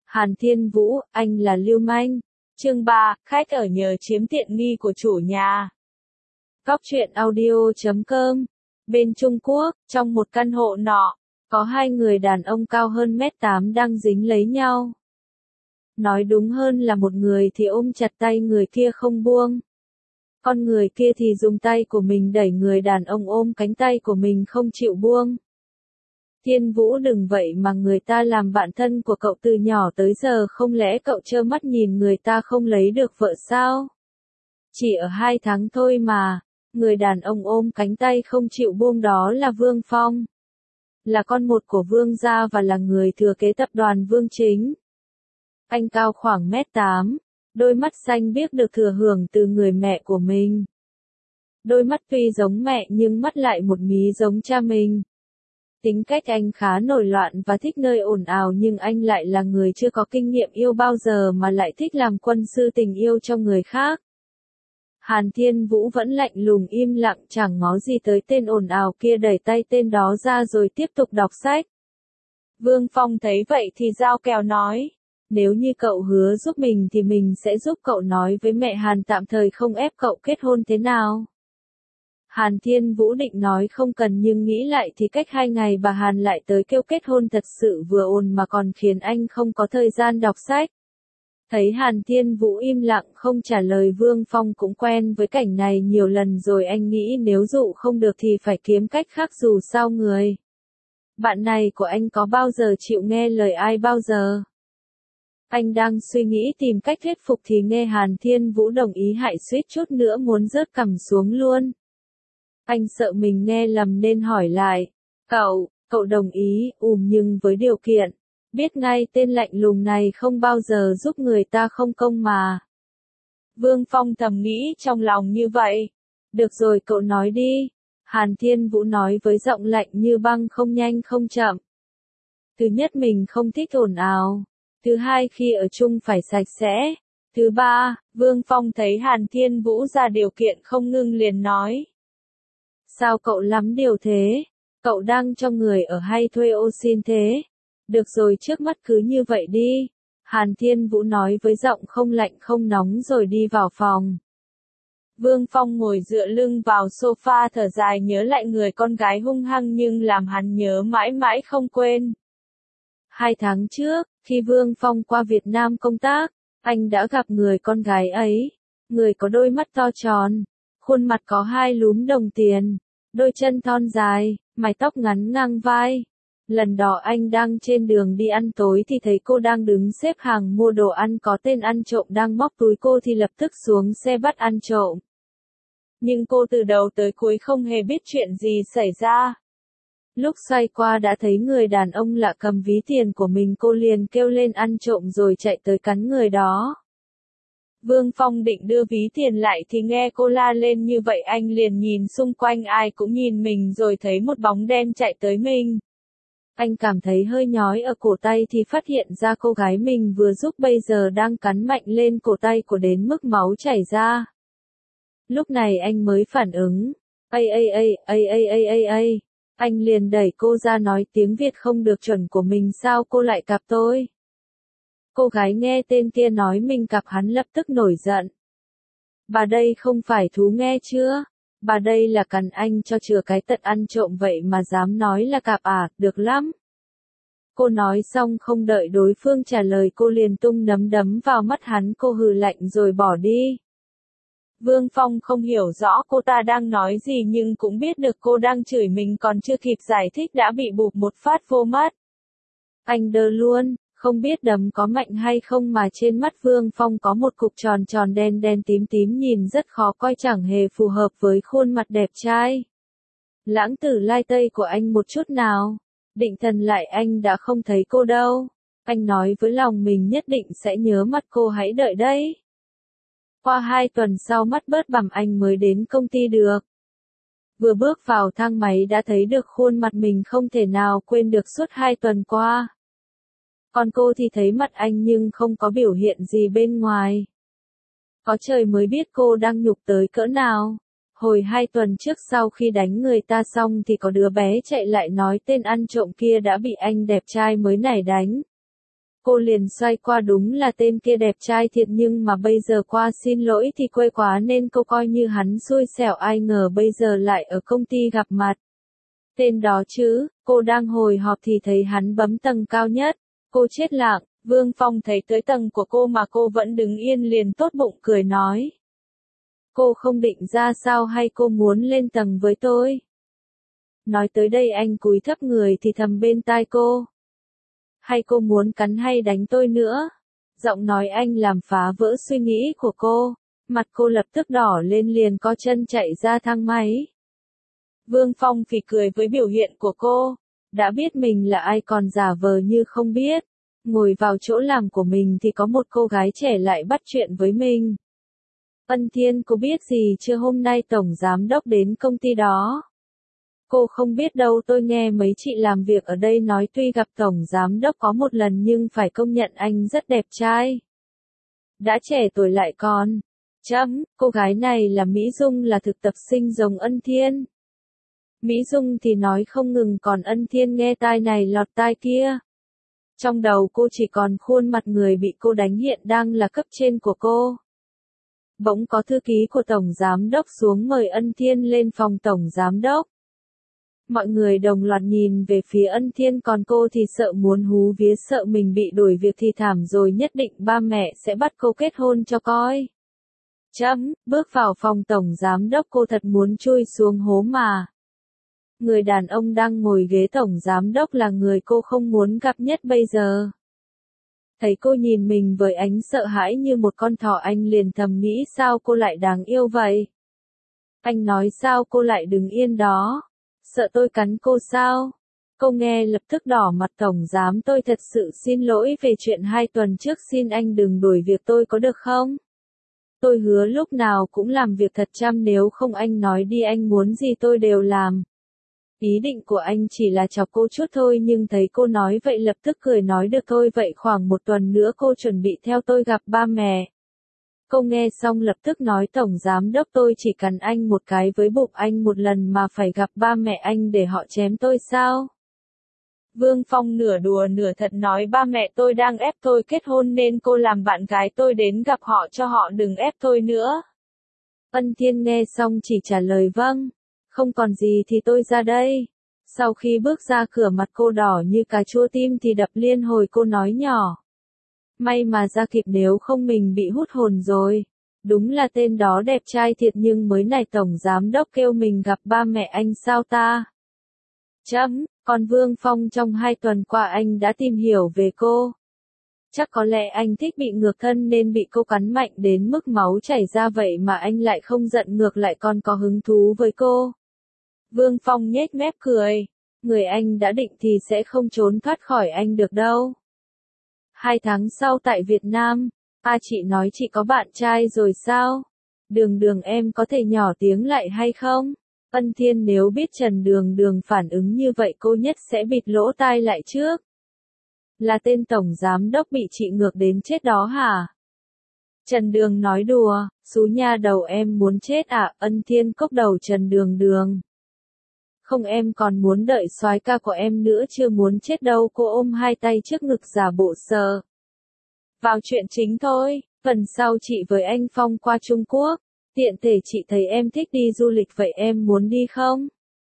Hàn Thiên Vũ, anh là lưu manh. Chương 3, khách ở nhờ chiếm tiện nghi của chủ nhà. Góc truyện audio.com. Bên Trung Quốc, trong một căn hộ nọ, có hai người đàn ông cao hơn mét 8 đang dính lấy nhau. Nói đúng hơn là một người thì ôm chặt tay người kia không buông. Con người kia thì dùng tay của mình đẩy người đàn ông ôm cánh tay của mình không chịu buông. Thiên Vũ, đừng vậy mà, người ta làm bạn thân của cậu từ nhỏ tới giờ, không lẽ cậu trơ mắt nhìn người ta không lấy được vợ sao? Chỉ ở 2 tháng thôi mà. Người đàn ông ôm cánh tay không chịu buông đó là Vương Phong. Là con một của Vương gia và là người thừa kế tập đoàn Vương Chính. Anh cao khoảng mét 8, đôi mắt xanh biếc được thừa hưởng từ người mẹ của mình. Đôi mắt tuy giống mẹ nhưng mắt lại một mí giống cha mình. Tính cách anh khá nổi loạn và thích nơi ồn ào, nhưng anh lại là người chưa có kinh nghiệm yêu bao giờ mà lại thích làm quân sư tình yêu cho người khác. Hàn Thiên Vũ vẫn lạnh lùng im lặng, chẳng ngó gì tới tên ồn ào kia, đẩy tay tên đó ra rồi tiếp tục đọc sách. Vương Phong thấy vậy thì giao kèo nói, nếu như cậu hứa giúp mình thì mình sẽ giúp cậu nói với mẹ Hàn tạm thời không ép cậu kết hôn, thế nào? Hàn Thiên Vũ định nói không cần, nhưng nghĩ lại thì cách 2 ngày bà Hàn lại tới kêu kết hôn thật sự vừa ồn mà còn khiến anh không có thời gian đọc sách. Thấy Hàn Thiên Vũ im lặng không trả lời, Vương Phong cũng quen với cảnh này nhiều lần rồi, anh nghĩ nếu dụ không được thì phải kiếm cách khác, dù sao người bạn này của anh có bao giờ chịu nghe lời ai bao giờ. Anh đang suy nghĩ tìm cách thuyết phục thì nghe Hàn Thiên Vũ đồng ý, hại suýt chút nữa muốn rớt cằm xuống luôn. Anh sợ mình nghe lầm nên hỏi lại, cậu đồng ý, nhưng với điều kiện, biết ngay tên lạnh lùng này không bao giờ giúp người ta không công mà. Vương Phong thầm nghĩ trong lòng như vậy. Được rồi, cậu nói đi. Hàn Thiên Vũ nói với giọng lạnh như băng, không nhanh không chậm. Thứ nhất, mình không thích ồn ào. Thứ hai, khi ở chung phải sạch sẽ. Thứ ba, Vương Phong thấy Hàn Thiên Vũ ra điều kiện không ngưng liền nói. Sao cậu lắm điều thế? Cậu đang cho người ở hay thuê ô xin thế? Được rồi, trước mắt cứ như vậy đi. Hàn Thiên Vũ nói với giọng không lạnh không nóng rồi đi vào phòng. Vương Phong ngồi dựa lưng vào sofa thở dài, nhớ lại người con gái hung hăng nhưng làm hắn nhớ mãi mãi không quên. 2 tháng trước, khi Vương Phong qua Việt Nam công tác, anh đã gặp người con gái ấy. Người có đôi mắt to tròn, khuôn mặt có 2 lúm đồng tiền, đôi chân thon dài, mái tóc ngắn ngang vai. Lần đó anh đang trên đường đi ăn tối thì thấy cô đang đứng xếp hàng mua đồ ăn, có tên ăn trộm đang móc túi cô thì lập tức xuống xe bắt ăn trộm. Nhưng cô từ đầu tới cuối không hề biết chuyện gì xảy ra. Lúc xoay qua đã thấy người đàn ông lạ cầm ví tiền của mình, cô liền kêu lên ăn trộm rồi chạy tới cắn người đó. Vương Phong định đưa ví tiền lại thì nghe cô la lên như vậy, anh liền nhìn xung quanh ai cũng nhìn mình rồi thấy một bóng đen chạy tới mình. Anh cảm thấy hơi nhói ở cổ tay thì phát hiện ra cô gái mình vừa giúp bây giờ đang cắn mạnh lên cổ tay của đến mức máu chảy ra. Lúc này anh mới phản ứng. Anh liền đẩy cô ra nói tiếng Việt không được chuẩn của mình, sao cô lại cặp tôi? Cô gái nghe tên kia nói mình cặp hắn lập tức nổi giận. Bà đây không phải thú nghe chưa? Bà đây là cắn anh cho chừa cái tật ăn trộm vậy mà dám nói là cặp à, được lắm. Cô nói xong không đợi đối phương trả lời cô liền tung nắm đấm vào mắt hắn, cô hừ lạnh rồi bỏ đi. Vương Phong không hiểu rõ cô ta đang nói gì nhưng cũng biết được cô đang chửi mình, còn chưa kịp giải thích đã bị bụp một phát vô mắt. Anh đơ luôn, không biết đấm có mạnh hay không mà trên mắt Vương Phong có một cục tròn tròn đen đen tím tím nhìn rất khó coi, chẳng hề phù hợp với khuôn mặt đẹp trai lãng tử lai tây của anh một chút nào. Định thần lại anh đã không thấy cô đâu. Anh nói với lòng mình nhất định sẽ nhớ mặt cô, hãy đợi đấy. Qua 2 tuần sau mắt bớt bằm anh mới đến công ty được. Vừa bước vào thang máy đã thấy được khuôn mặt mình không thể nào quên được suốt 2 tuần qua. Còn cô thì thấy mặt anh nhưng không có biểu hiện gì bên ngoài. Có trời mới biết cô đang nhục tới cỡ nào. Hồi 2 tuần trước sau khi đánh người ta xong thì có đứa bé chạy lại nói tên ăn trộm kia đã bị anh đẹp trai mới này đánh. Cô liền xoay qua, đúng là tên kia đẹp trai thiệt, nhưng mà bây giờ qua xin lỗi thì quê quá nên cô coi như hắn xui xẻo, ai ngờ bây giờ lại ở công ty gặp mặt. Tên đó chứ, cô đang hồi hộp thì thấy hắn bấm tầng cao nhất. Cô chết lặng, Vương Phong thấy tới tầng của cô mà cô vẫn đứng yên liền tốt bụng cười nói. Cô không định ra sao hay cô muốn lên tầng với tôi? Nói tới đây anh cúi thấp người thì thầm bên tai cô. Hay cô muốn cắn hay đánh tôi nữa? Giọng nói anh làm phá vỡ suy nghĩ của cô. Mặt cô lập tức đỏ lên liền co chân chạy ra thang máy. Vương Phong phì cười với biểu hiện của cô. Đã biết mình là ai còn giả vờ như không biết. Ngồi vào chỗ làm của mình thì có một cô gái trẻ lại bắt chuyện với mình. Ân Thiên, cô biết gì chưa, hôm nay tổng giám đốc đến công ty đó? Cô không biết đâu, tôi nghe mấy chị làm việc ở đây nói tuy gặp tổng giám đốc có một lần nhưng phải công nhận anh rất đẹp trai. Đã trẻ tuổi lại còn. Cô gái này là Mỹ Dung, là thực tập sinh giống Ân Thiên. Mỹ Dung thì nói không ngừng, còn Ân Thiên nghe tai này lọt tai kia. Trong đầu cô chỉ còn khuôn mặt người bị cô đánh hiện đang là cấp trên của cô. Bỗng có thư ký của tổng giám đốc xuống mời Ân Thiên lên phòng tổng giám đốc. Mọi người đồng loạt nhìn về phía Ân Thiên, còn cô thì sợ muốn hú vía, sợ mình bị đuổi việc thì thảm rồi, nhất định ba mẹ sẽ bắt cô kết hôn cho coi. Bước vào phòng tổng giám đốc cô thật muốn chui xuống hố mà. Người đàn ông đang ngồi ghế tổng giám đốc là người cô không muốn gặp nhất bây giờ. Thấy cô nhìn mình với ánh sợ hãi như một con thỏ, anh liền thầm nghĩ sao cô lại đáng yêu vậy. Anh nói sao cô lại đứng yên đó. Sợ tôi cắn cô sao? Cô nghe lập tức đỏ mặt. Tổng giám, tôi thật sự xin lỗi về chuyện 2 tuần trước, xin anh đừng đuổi việc tôi có được không? Tôi hứa lúc nào cũng làm việc thật chăm, nếu không anh nói đi, anh muốn gì tôi đều làm. Ý định của anh chỉ là chọc cô chút thôi, nhưng thấy cô nói vậy lập tức cười nói được thôi, vậy khoảng 1 tuần nữa cô chuẩn bị theo tôi gặp ba mẹ. Cô nghe xong lập tức nói tổng giám đốc, tôi chỉ cần anh một cái với bụng anh một lần mà phải gặp ba mẹ anh để họ chém tôi sao? Vương Phong nửa đùa nửa thật nói ba mẹ tôi đang ép tôi kết hôn nên cô làm bạn gái tôi đến gặp họ cho họ đừng ép tôi nữa. Ân Thiên nghe xong chỉ trả lời vâng. Không còn gì thì tôi ra đây. Sau khi bước ra cửa mặt cô đỏ như cà chua, tim thì đập liên hồi, cô nói nhỏ. May mà ra kịp, nếu không mình bị hút hồn rồi. Đúng là tên đó đẹp trai thiệt, nhưng mới này tổng giám đốc kêu mình gặp ba mẹ anh sao ta? Còn Vương Phong, trong 2 tuần qua anh đã tìm hiểu về cô. Chắc có lẽ anh thích bị ngược thân nên bị cô cắn mạnh đến mức máu chảy ra, vậy mà anh lại không giận, ngược lại còn có hứng thú với cô. Vương Phong nhếch mép cười. Người anh đã định thì sẽ không trốn thoát khỏi anh được đâu. 2 tháng sau tại Việt Nam. Chị nói chị có bạn trai rồi sao? Đường em có thể nhỏ tiếng lại hay không? Ân Thiên nếu biết Trần Đường phản ứng như vậy cô nhất sẽ bịt lỗ tai lại trước. Là tên tổng giám đốc bị chị ngược đến chết đó hả? Trần Đường nói đùa, xú nha đầu em muốn chết à? Ân Thiên cốc đầu Trần Đường. Không, em còn muốn đợi soái ca của em nữa, chưa muốn chết đâu. Cô ôm 2 tay trước ngực giả bộ sợ. Vào chuyện chính thôi, phần sau chị với anh Phong qua Trung Quốc. Tiện thể chị thấy em thích đi du lịch, vậy em muốn đi không?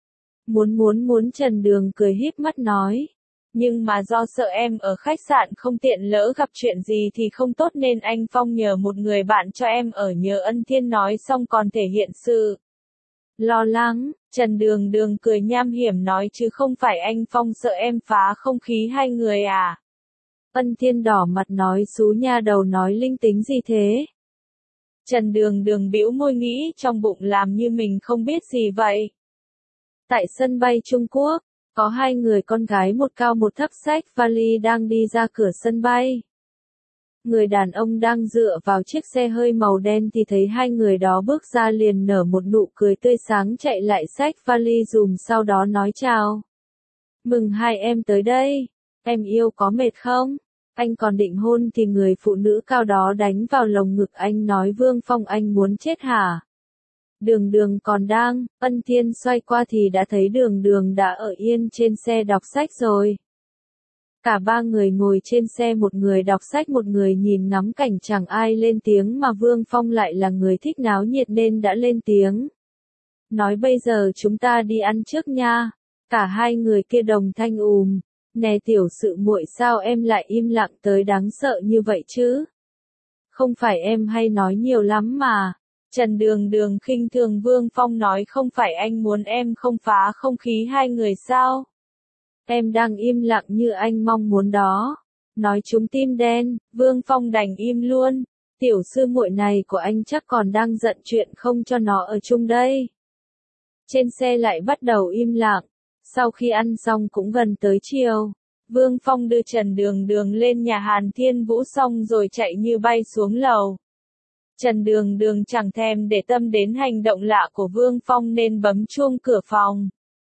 Muốn. Trần Đường cười híp mắt nói. Nhưng mà do sợ em ở khách sạn không tiện, lỡ gặp chuyện gì thì không tốt nên anh Phong nhờ một người bạn cho em ở nhờ. Ân Thiên nói xong còn thể hiện sự lo lắng. Trần Đường cười nham hiểm nói chứ không phải anh Phong sợ em phá không khí 2 người à? Ân Thiên đỏ mặt nói xú nha đầu nói linh tính gì thế? Trần Đường bĩu môi nghĩ trong bụng làm như mình không biết gì vậy. Tại sân bay Trung Quốc, có 2 người con gái một cao một thấp xách vali đang đi ra cửa sân bay. Người đàn ông đang dựa vào chiếc xe hơi màu đen thì thấy 2 người đó bước ra liền nở một nụ cười tươi sáng, chạy lại xách vali dùm, sau đó nói chào. Mừng hai em tới đây. Em yêu có mệt không? Anh còn định hôn thì người phụ nữ cao đó đánh vào lồng ngực anh nói Vương Phong anh muốn chết hả? Đường còn đang, Ân Thiên xoay qua thì đã thấy Đường đã ở yên trên xe đọc sách rồi. Cả ba người ngồi trên xe, một người đọc sách một người nhìn ngắm cảnh, chẳng ai lên tiếng mà Vương Phong lại là người thích náo nhiệt nên đã lên tiếng. Nói bây giờ chúng ta đi ăn trước nha. Cả hai người kia đồng thanh Nè tiểu sự muội, sao em lại im lặng tới đáng sợ như vậy chứ? Không phải em hay nói nhiều lắm mà. Trần Đường Đường khinh thường Vương Phong nói, không phải anh muốn em không phá không khí hai người sao? Em đang im lặng như anh mong muốn đó. Nói trúng tim đen, Vương Phong đành im luôn. Tiểu sư muội này của anh chắc còn đang giận chuyện không cho nó ở chung đây. Trên xe lại bắt đầu im lặng. Sau khi ăn xong cũng gần tới chiều. Vương Phong đưa Trần Đường Đường lên nhà Hàn Thiên Vũ xong rồi chạy như bay xuống lầu. Trần Đường Đường chẳng thèm để tâm đến hành động lạ của Vương Phong nên bấm chuông cửa phòng.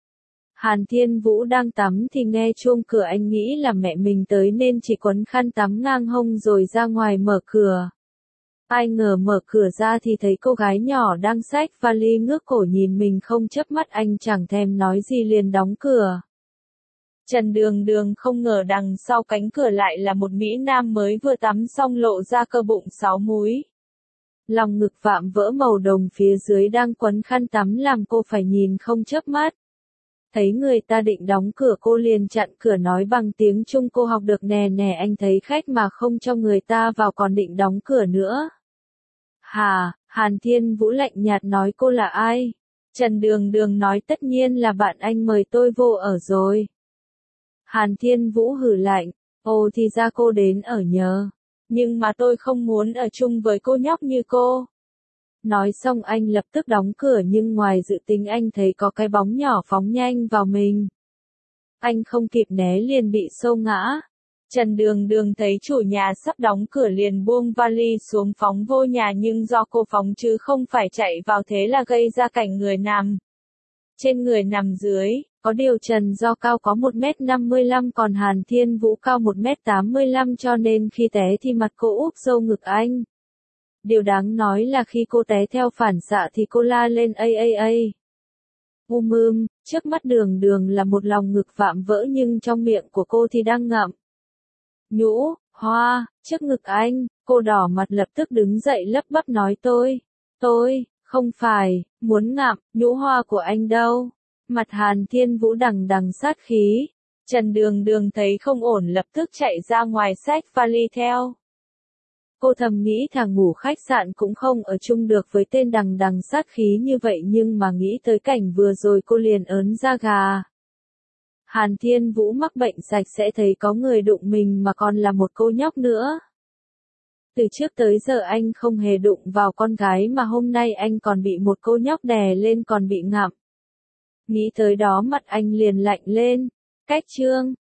Hàn Thiên Vũ đang tắm thì nghe chuông cửa, anh nghĩ là mẹ mình tới nên chỉ quấn khăn tắm ngang hông rồi ra ngoài mở cửa. Ai ngờ mở cửa ra thì thấy cô gái nhỏ đang xách vali ngước cổ nhìn mình không chớp mắt, anh chẳng thèm nói gì liền đóng cửa. Trần Đường Đường không ngờ đằng sau cánh cửa lại là một mỹ nam mới vừa tắm xong lộ ra cơ bụng 6 múi. Lòng ngực vạm vỡ màu đồng phía dưới đang quấn khăn tắm làm cô phải nhìn không chớp mắt. Thấy người ta định đóng cửa cô liền chặn cửa nói bằng tiếng Trung, cô học được nè nè, anh thấy khách mà không cho người ta vào còn định đóng cửa nữa. Hà, Hàn Thiên Vũ lạnh nhạt nói, cô là ai? Trần Đường Đường nói, tất nhiên là bạn anh mời tôi vô ở rồi. Hàn Thiên Vũ hừ lạnh, ồ thì ra cô đến ở nhờ. Nhưng mà tôi không muốn ở chung với cô nhóc như cô. Nói xong anh lập tức đóng cửa, nhưng ngoài dự tính anh thấy có cái bóng nhỏ phóng nhanh vào mình. Anh không kịp né liền bị xô ngã. Trần Đường Đường thấy chủ nhà sắp đóng cửa liền buông vali xuống phóng vô nhà, nhưng do cô phóng chứ không phải chạy vào thế là gây ra cảnh người nằm trên người nằm dưới. Có điều Trần do cao có 1m55 còn Hàn Thiên Vũ cao 1m85 cho nên khi té thì mặt cô úp sâu ngực anh. Điều đáng nói là khi cô té theo phản xạ thì cô la lên a. Trước mắt Đường Đường là một lòng ngực vạm vỡ nhưng trong miệng của cô thì đang ngậm nhũ hoa trước ngực anh. Cô đỏ mặt lập tức đứng dậy lắp bắp nói, tôi không phải muốn ngậm nhũ hoa của anh đâu. Mặt Hàn Thiên Vũ đằng đằng sát khí. Trần Đường Đường thấy không ổn lập tức chạy ra ngoài xách vali theo. Cô thầm nghĩ thà ngủ khách sạn cũng không ở chung được với tên đằng đằng sát khí như vậy, nhưng mà nghĩ tới cảnh vừa rồi cô liền ớn da gà. Hàn Thiên Vũ mắc bệnh sạch sẽ thấy có người đụng mình mà còn là một cô nhóc nữa. Từ trước tới giờ anh không hề đụng vào con gái mà hôm nay anh còn bị một cô nhóc đè lên còn bị ngậm. Nghĩ tới đó mặt anh liền lạnh lên. Cách chương